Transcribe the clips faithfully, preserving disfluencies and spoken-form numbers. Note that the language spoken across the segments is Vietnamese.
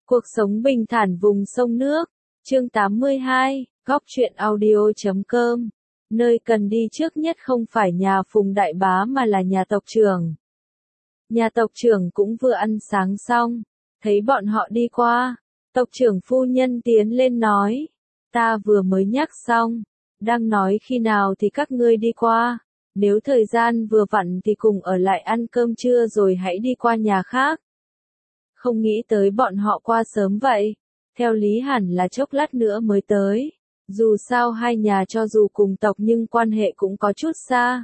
Cuộc sống bình thản vùng sông nước. Chương tám mươi hai, góc truyện audio chấm com. Nơi cần đi trước nhất không phải nhà Phùng đại bá mà là nhà tộc trưởng. Nhà tộc trưởng cũng vừa ăn sáng xong, thấy bọn họ đi qua, tộc trưởng phu nhân tiến lên nói, ta vừa mới nhắc xong, đang nói khi nào thì các ngươi đi qua, nếu thời gian vừa vặn thì cùng ở lại ăn cơm trưa rồi hãy đi qua nhà khác. Không nghĩ tới bọn họ qua sớm vậy, theo lý hẳn là chốc lát nữa mới tới, dù sao hai nhà cho dù cùng tộc nhưng quan hệ cũng có chút xa.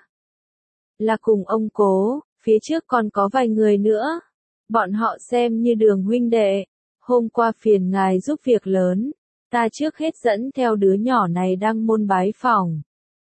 Là cùng ông cố, phía trước còn có vài người nữa, bọn họ xem như đường huynh đệ, hôm qua phiền ngài giúp việc lớn, ta trước hết dẫn theo đứa nhỏ này đang môn bái phỏng.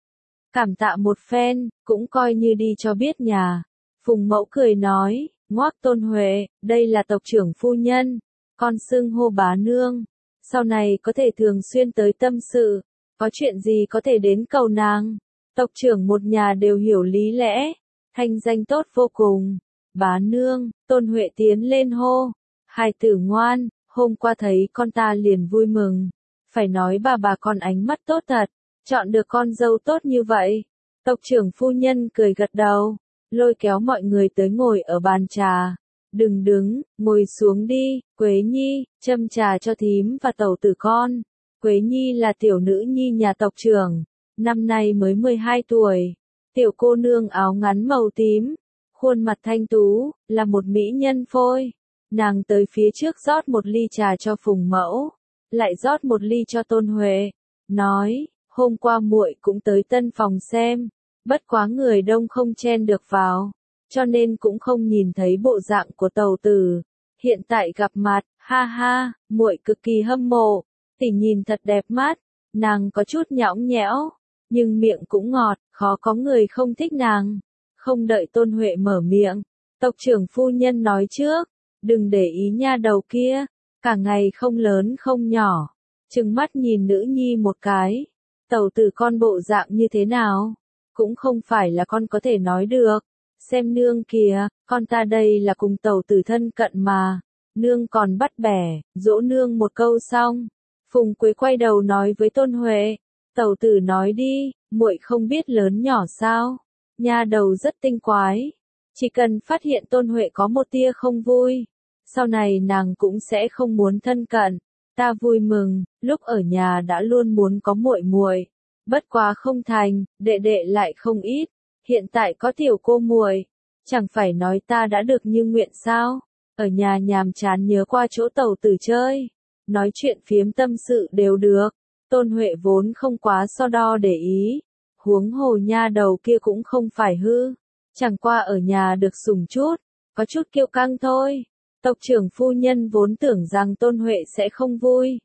Cảm tạ một phen, cũng coi như đi cho biết nhà. Phùng mẫu cười nói, ngoác Tôn Huệ, đây là tộc trưởng phu nhân, con xưng hô bá nương, sau này có thể thường xuyên tới tâm sự, có chuyện gì có thể đến cầu nàng. Tộc trưởng một nhà đều hiểu lý lẽ, thanh danh tốt vô cùng. Bá nương, Tôn Huệ tiến lên hô, hài tử ngoan, hôm qua thấy con ta liền vui mừng, phải nói bà bà con ánh mắt tốt thật, chọn được con dâu tốt như vậy. Tộc trưởng phu nhân cười gật đầu, lôi kéo mọi người tới ngồi ở bàn trà. Đừng đứng, ngồi xuống đi, Quế Nhi, châm trà cho thím và tẩu tử con. Quế Nhi là tiểu nữ nhi nhà tộc trưởng, năm nay mới mười hai tuổi. Tiểu cô nương áo ngắn màu tím, khuôn mặt thanh tú, là một mỹ nhân phôi. Nàng tới phía trước rót một ly trà cho Phùng mẫu, lại rót một ly cho Tôn Huệ, nói, hôm qua muội cũng tới tân phòng xem, bất quá người đông không chen được vào, cho nên cũng không nhìn thấy bộ dạng của tẩu tử. Hiện tại gặp mặt, ha ha, muội cực kỳ hâm mộ, tỷ nhìn thật đẹp mắt. Nàng có chút nhõng nhẽo, nhưng miệng cũng ngọt, khó có người không thích nàng. Không đợi Tôn Huệ mở miệng, tộc trưởng phu nhân nói trước, đừng để ý nha đầu kia, cả ngày không lớn không nhỏ, trừng mắt nhìn nữ nhi một cái. Tẩu tử con bộ dạng như thế nào, cũng không phải là con có thể nói được. Xem nương kìa, con ta đây là cùng tẩu tử thân cận mà. Nương còn bắt bẻ, dỗ nương một câu xong. Phùng Quế quay đầu nói với Tôn Huệ, tẩu tử nói đi, muội không biết lớn nhỏ sao. Nha đầu rất tinh quái, chỉ cần phát hiện Tôn Huệ có một tia không vui, sau này nàng cũng sẽ không muốn thân cận. Ta vui mừng, lúc ở nhà đã luôn muốn có muội muội, bất quá không thành, đệ đệ lại không ít, hiện tại có tiểu cô muội, chẳng phải nói ta đã được như nguyện sao? Ở nhà nhàm chán nhớ qua chỗ tẩu tử chơi, nói chuyện phiếm tâm sự đều được. Tôn Huệ vốn không quá so đo để ý, huống hồ nha đầu kia cũng không phải hư, chẳng qua ở nhà được sủng chút, có chút kiêu căng thôi. Tộc trưởng phu nhân vốn tưởng rằng Tôn Huệ sẽ không vui,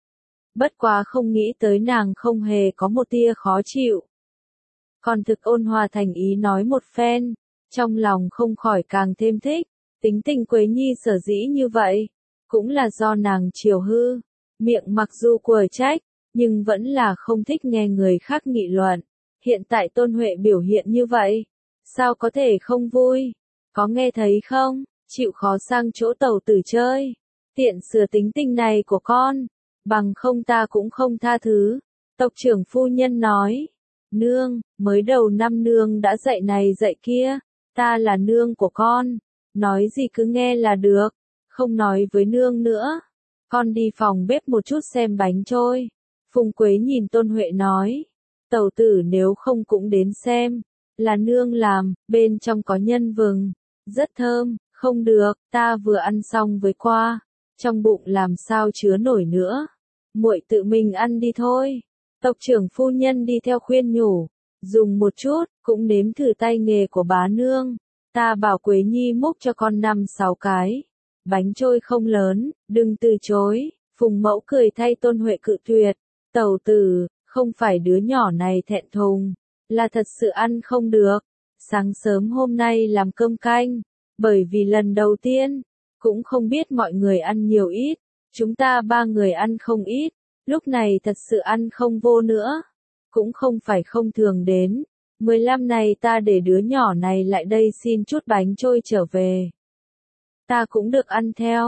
bất quá không nghĩ tới nàng không hề có một tia khó chịu, còn thực ôn hòa thành ý nói một phen, trong lòng không khỏi càng thêm thích. Tính tình Quế Nhi sở dĩ như vậy, cũng là do nàng chiều hư, miệng mặc dù quở trách, nhưng vẫn là không thích nghe người khác nghị luận. Hiện tại Tôn Huệ biểu hiện như vậy, sao có thể không vui? Có nghe thấy không? Chịu khó sang chỗ tẩu tử chơi, tiện sửa tính tình này của con, bằng không ta cũng không tha thứ. Tộc trưởng phu nhân nói, nương, mới đầu năm nương đã dạy này dạy kia, ta là nương của con, nói gì cứ nghe là được, không nói với nương nữa. Con đi phòng bếp một chút xem bánh trôi. Phùng Quế nhìn Tôn Huệ nói, tẩu tử nếu không cũng đến xem, là nương làm, bên trong có nhân vừng, rất thơm. Không được, ta vừa ăn xong với qua, trong bụng làm sao chứa nổi nữa. Muội tự mình ăn đi thôi. Tộc trưởng phu nhân đi theo khuyên nhủ, dùng một chút, cũng nếm thử tay nghề của bá nương. Ta bảo Quế Nhi múc cho con năm sáu cái. Bánh trôi không lớn, đừng từ chối. Phùng mẫu cười thay Tôn Huệ cự tuyệt. Tẩu tử, không phải đứa nhỏ này thẹn thùng, là thật sự ăn không được. Sáng sớm hôm nay làm cơm canh, bởi vì lần đầu tiên, cũng không biết mọi người ăn nhiều ít, chúng ta ba người ăn không ít, lúc này thật sự ăn không vô nữa, cũng không phải không thường đến, mười lăm này ta để đứa nhỏ này lại đây xin chút bánh trôi trở về. Ta cũng được ăn theo,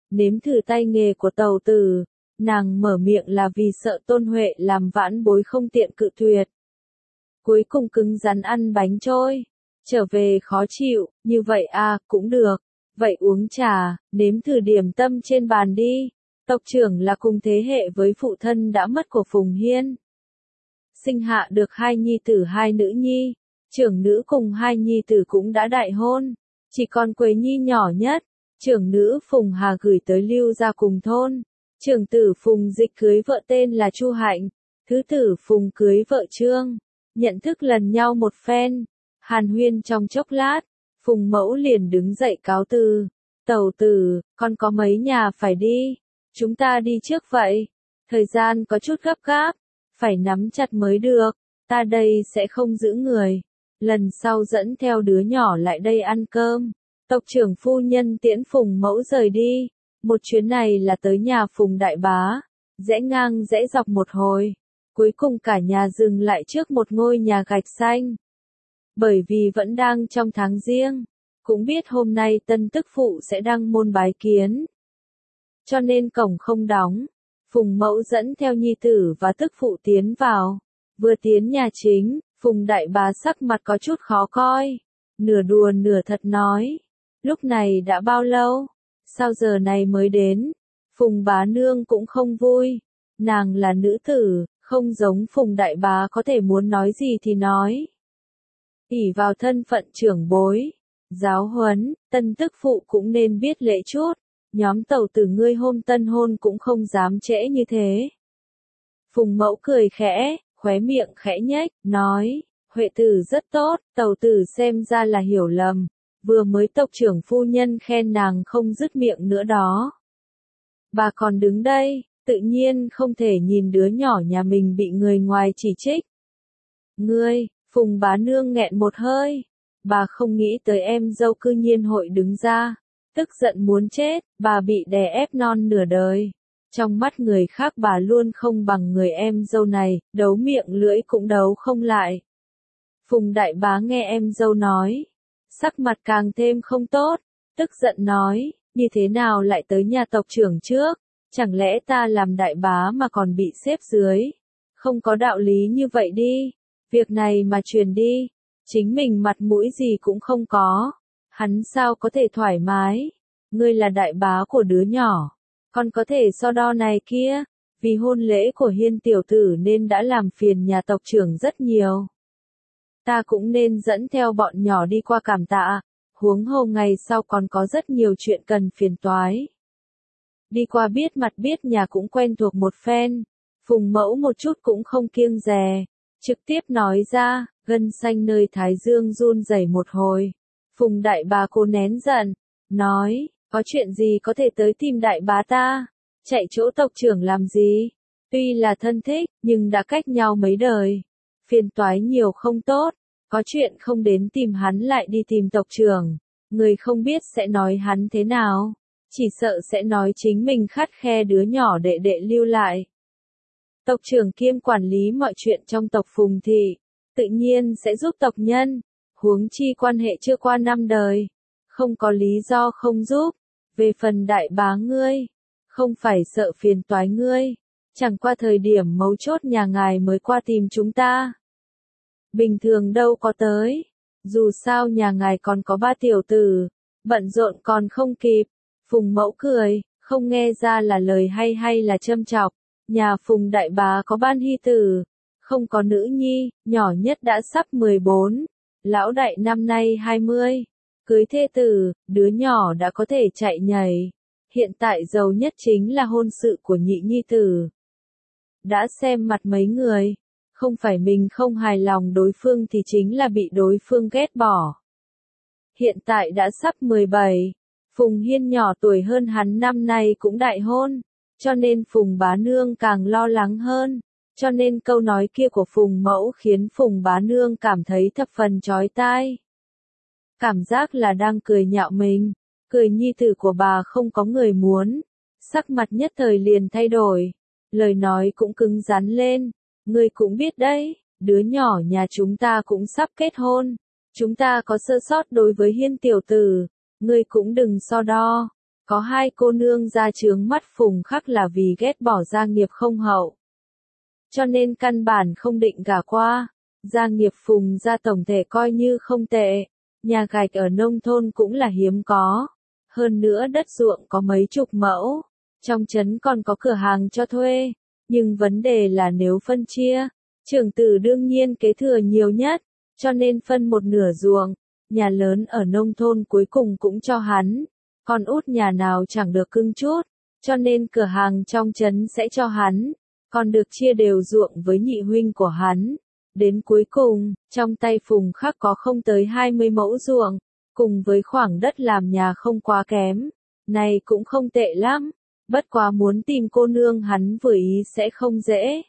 nếm thử tay nghề của tàu tử, nàng mở miệng là vì sợ Tôn Huệ làm vãn bối không tiện cự tuyệt. Cuối cùng cứng rắn ăn bánh trôi, trở về khó chịu, như vậy à, cũng được, vậy uống trà, nếm thử điểm tâm trên bàn đi. Tộc trưởng là cùng thế hệ với phụ thân đã mất của Phùng Hiên. Sinh hạ được hai nhi tử hai nữ nhi, trưởng nữ cùng hai nhi tử cũng đã đại hôn, chỉ còn Quế Nhi nhỏ nhất, trưởng nữ Phùng Hà gửi tới Lưu gia cùng thôn, trưởng tử Phùng Dịch cưới vợ tên là Chu Hạnh, thứ tử Phùng cưới vợ Trương, nhận thức lần nhau một phen, hàn huyên trong chốc lát, Phùng Mẫu liền đứng dậy cáo từ, tẩu tử, con có mấy nhà phải đi, chúng ta đi trước vậy, thời gian có chút gấp gáp, phải nắm chặt mới được, ta đây sẽ không giữ người, lần sau dẫn theo đứa nhỏ lại đây ăn cơm. Tộc trưởng phu nhân tiễn Phùng Mẫu rời đi, một chuyến này là tới nhà Phùng đại bá, rẽ ngang rẽ dọc một hồi, cuối cùng cả nhà dừng lại trước một ngôi nhà gạch xanh. Bởi vì vẫn đang trong tháng riêng, cũng biết hôm nay tân tức phụ sẽ đăng môn bái kiến. Cho nên cổng không đóng, Phùng Mẫu dẫn theo nhi tử và tức phụ tiến vào, vừa tiến nhà chính, Phùng đại bá sắc mặt có chút khó coi, nửa đùa nửa thật nói. Lúc này đã bao lâu? Sao giờ này mới đến? Phùng bá nương cũng không vui. Nàng là nữ tử, không giống Phùng đại bá có thể muốn nói gì thì nói. ỷ vào thân phận trưởng bối, giáo huấn, tân tức phụ cũng nên biết lễ chút. Nhóm tẩu tử ngươi hôm tân hôn cũng không dám trễ như thế. Phùng Mẫu cười khẽ, khóe miệng khẽ nhếch, nói, Huệ tử rất tốt, tẩu tử xem ra là hiểu lầm. Vừa mới tộc trưởng phu nhân khen nàng không dứt miệng nữa đó. Bà còn đứng đây, tự nhiên không thể nhìn đứa nhỏ nhà mình bị người ngoài chỉ trích. Ngươi, Phùng bá nương nghẹn một hơi, bà không nghĩ tới em dâu cư nhiên hội đứng ra, tức giận muốn chết, bà bị đè ép non nửa đời. Trong mắt người khác bà luôn không bằng người em dâu này, đấu miệng lưỡi cũng đấu không lại. Phùng đại bá nghe em dâu nói, sắc mặt càng thêm không tốt, tức giận nói, như thế nào lại tới nhà tộc trưởng trước, chẳng lẽ ta làm đại bá mà còn bị xếp dưới, không có đạo lý như vậy đi, việc này mà truyền đi, chính mình mặt mũi gì cũng không có, hắn sao có thể thoải mái, ngươi là đại bá của đứa nhỏ, còn có thể so đo này kia, vì hôn lễ của Hiên tiểu tử nên đã làm phiền nhà tộc trưởng rất nhiều. Ta cũng nên dẫn theo bọn nhỏ đi qua cảm tạ, huống hồ ngày sau còn có rất nhiều chuyện cần phiền toái. Đi qua biết mặt biết nhà cũng quen thuộc một phen, Phùng Mẫu một chút cũng không kiêng dè, trực tiếp nói ra, gân xanh nơi thái dương run rẩy một hồi. Phùng đại bá cố nén giận, nói, có chuyện gì có thể tới tìm đại bá ta, chạy chỗ tộc trưởng làm gì, tuy là thân thích, nhưng đã cách nhau mấy đời. Phiền toái nhiều không tốt, có chuyện không đến tìm hắn lại đi tìm tộc trưởng, người không biết sẽ nói hắn thế nào, chỉ sợ sẽ nói chính mình khắt khe đứa nhỏ đệ đệ lưu lại. Tộc trưởng kiêm quản lý mọi chuyện trong tộc Phùng thị, tự nhiên sẽ giúp tộc nhân, huống chi quan hệ chưa qua năm đời, không có lý do không giúp. Về phần đại bá ngươi, không phải sợ phiền toái ngươi, chẳng qua thời điểm mấu chốt nhà ngài mới qua tìm chúng ta. Bình thường đâu có tới, dù sao nhà ngài còn có ba tiểu tử, bận rộn còn không kịp. Phùng Mẫu cười, không nghe ra là lời hay hay là châm chọc, nhà Phùng đại bá có ban hy tử, không có nữ nhi, nhỏ nhất đã sắp mười bốn, lão đại năm nay hai mươi, cưới thê tử, đứa nhỏ đã có thể chạy nhảy, hiện tại giàu nhất chính là hôn sự của nhị nhi tử. Đã xem mặt mấy người, không phải mình không hài lòng đối phương thì chính là bị đối phương ghét bỏ. Hiện tại đã sắp mười bảy, Phùng Hiên nhỏ tuổi hơn hắn năm nay cũng đại hôn, cho nên Phùng bá nương càng lo lắng hơn, cho nên câu nói kia của Phùng Mẫu khiến Phùng bá nương cảm thấy thập phần chói tai. Cảm giác là đang cười nhạo mình, cười nhi tử của bà không có người muốn, sắc mặt nhất thời liền thay đổi, lời nói cũng cứng rắn lên. Ngươi cũng biết đấy, đứa nhỏ nhà chúng ta cũng sắp kết hôn, chúng ta có sơ sót đối với Hiên tiểu tử, ngươi cũng đừng so đo, Có hai cô nương ra chướng mắt Phùng Khắc là vì ghét bỏ gia nghiệp không hậu. Cho nên căn bản không định gả qua. Gia nghiệp Phùng gia tổng thể coi như không tệ. Nhà gạch ở nông thôn cũng là hiếm có. Hơn nữa đất ruộng có mấy chục mẫu. Trong trấn còn có cửa hàng cho thuê. Nhưng vấn đề là nếu phân chia, trưởng tử đương nhiên kế thừa nhiều nhất. Cho nên phân một nửa ruộng. Nhà lớn ở nông thôn cuối cùng cũng cho hắn. Con út nhà nào chẳng được cưng chút. Cho nên cửa hàng trong trấn sẽ cho hắn. Còn được chia đều ruộng với nhị huynh của hắn. Đến cuối cùng, trong tay Phùng Khắc có không tới hai mươi mẫu ruộng, cùng với khoảng đất làm nhà không quá kém. Này cũng không tệ lắm, bất quá muốn tìm cô nương hắn vừa ý sẽ không dễ.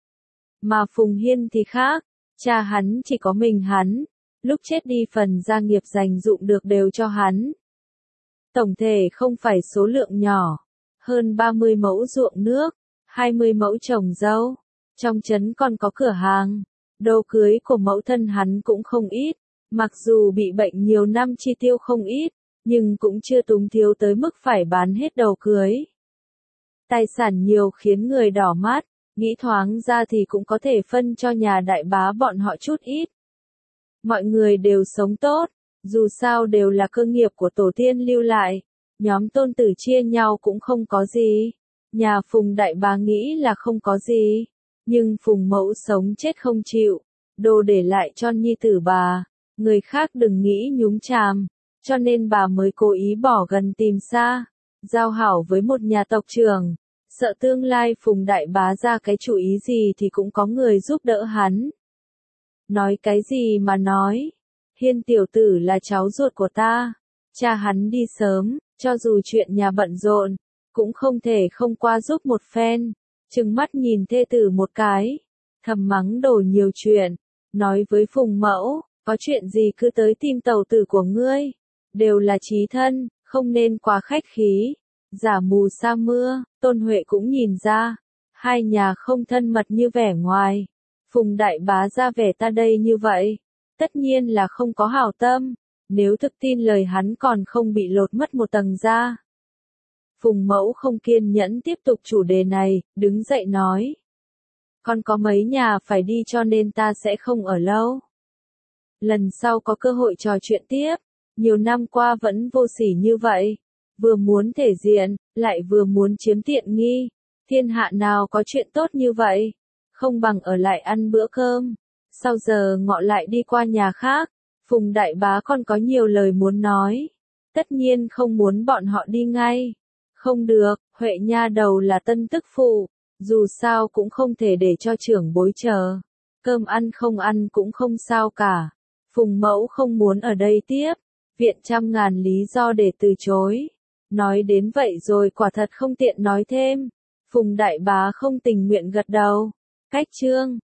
Mà Phùng Hiên thì khác, cha hắn chỉ có mình hắn, lúc chết đi phần gia nghiệp dành dụng được đều cho hắn. Tổng thể không phải số lượng nhỏ, hơn ba mươi mẫu ruộng nước, hai mươi mẫu trồng dâu, trong trấn còn có cửa hàng. Đồ cưới của mẫu thân hắn cũng không ít, mặc dù bị bệnh nhiều năm chi tiêu không ít, nhưng cũng chưa túng thiếu tới mức phải bán hết đồ cưới. Tài sản nhiều khiến người đỏ mắt, nghĩ thoáng ra thì cũng có thể phân cho nhà đại bá bọn họ chút ít. Mọi người đều sống tốt, dù sao đều là cơ nghiệp của tổ tiên lưu lại, nhóm tôn tử chia nhau cũng không có gì. Nhà Phùng đại bá nghĩ là không có gì. Nhưng Phùng mẫu sống chết không chịu, đồ để lại cho nhi tử bà, người khác đừng nghĩ nhúng chàm, cho nên bà mới cố ý bỏ gần tìm xa, giao hảo với một nhà tộc trưởng, sợ tương lai Phùng đại bá ra cái chủ ý gì thì cũng có người giúp đỡ hắn. Nói cái gì mà nói, Hiên tiểu tử là cháu ruột của ta, cha hắn đi sớm, cho dù chuyện nhà bận rộn, cũng không thể không qua giúp một phen. Trừng mắt nhìn thê tử một cái, thầm mắng đổ nhiều chuyện, nói với Phùng mẫu, có chuyện gì cứ tới tìm tẩu tử của ngươi, đều là chí thân, không nên quá khách khí, giả mù sa mưa. Tôn Huệ cũng nhìn ra, hai nhà không thân mật như vẻ ngoài, Phùng đại bá ra vẻ ta đây như vậy, tất nhiên là không có hảo tâm, nếu thực tin lời hắn còn không bị lột mất một tầng da. Phùng mẫu không kiên nhẫn tiếp tục chủ đề này, đứng dậy nói. Con có mấy nhà phải đi cho nên ta sẽ không ở lâu. Lần sau có cơ hội trò chuyện tiếp, nhiều năm qua vẫn vô sỉ như vậy. Vừa muốn thể diện, lại vừa muốn chiếm tiện nghi. Thiên hạ nào có chuyện tốt như vậy, không bằng ở lại ăn bữa cơm. Sau giờ ngọ lại đi qua nhà khác, Phùng đại bá còn có nhiều lời muốn nói. Tất nhiên không muốn bọn họ đi ngay. Không được, Huệ nha đầu là tân tức phụ, dù sao cũng không thể để cho trưởng bối chờ. Cơm ăn không ăn cũng không sao cả. Phùng mẫu không muốn ở đây tiếp, viện trăm ngàn lý do để từ chối. Nói đến vậy rồi quả thật không tiện nói thêm. Phùng đại bá không tình nguyện gật đầu. Cách chương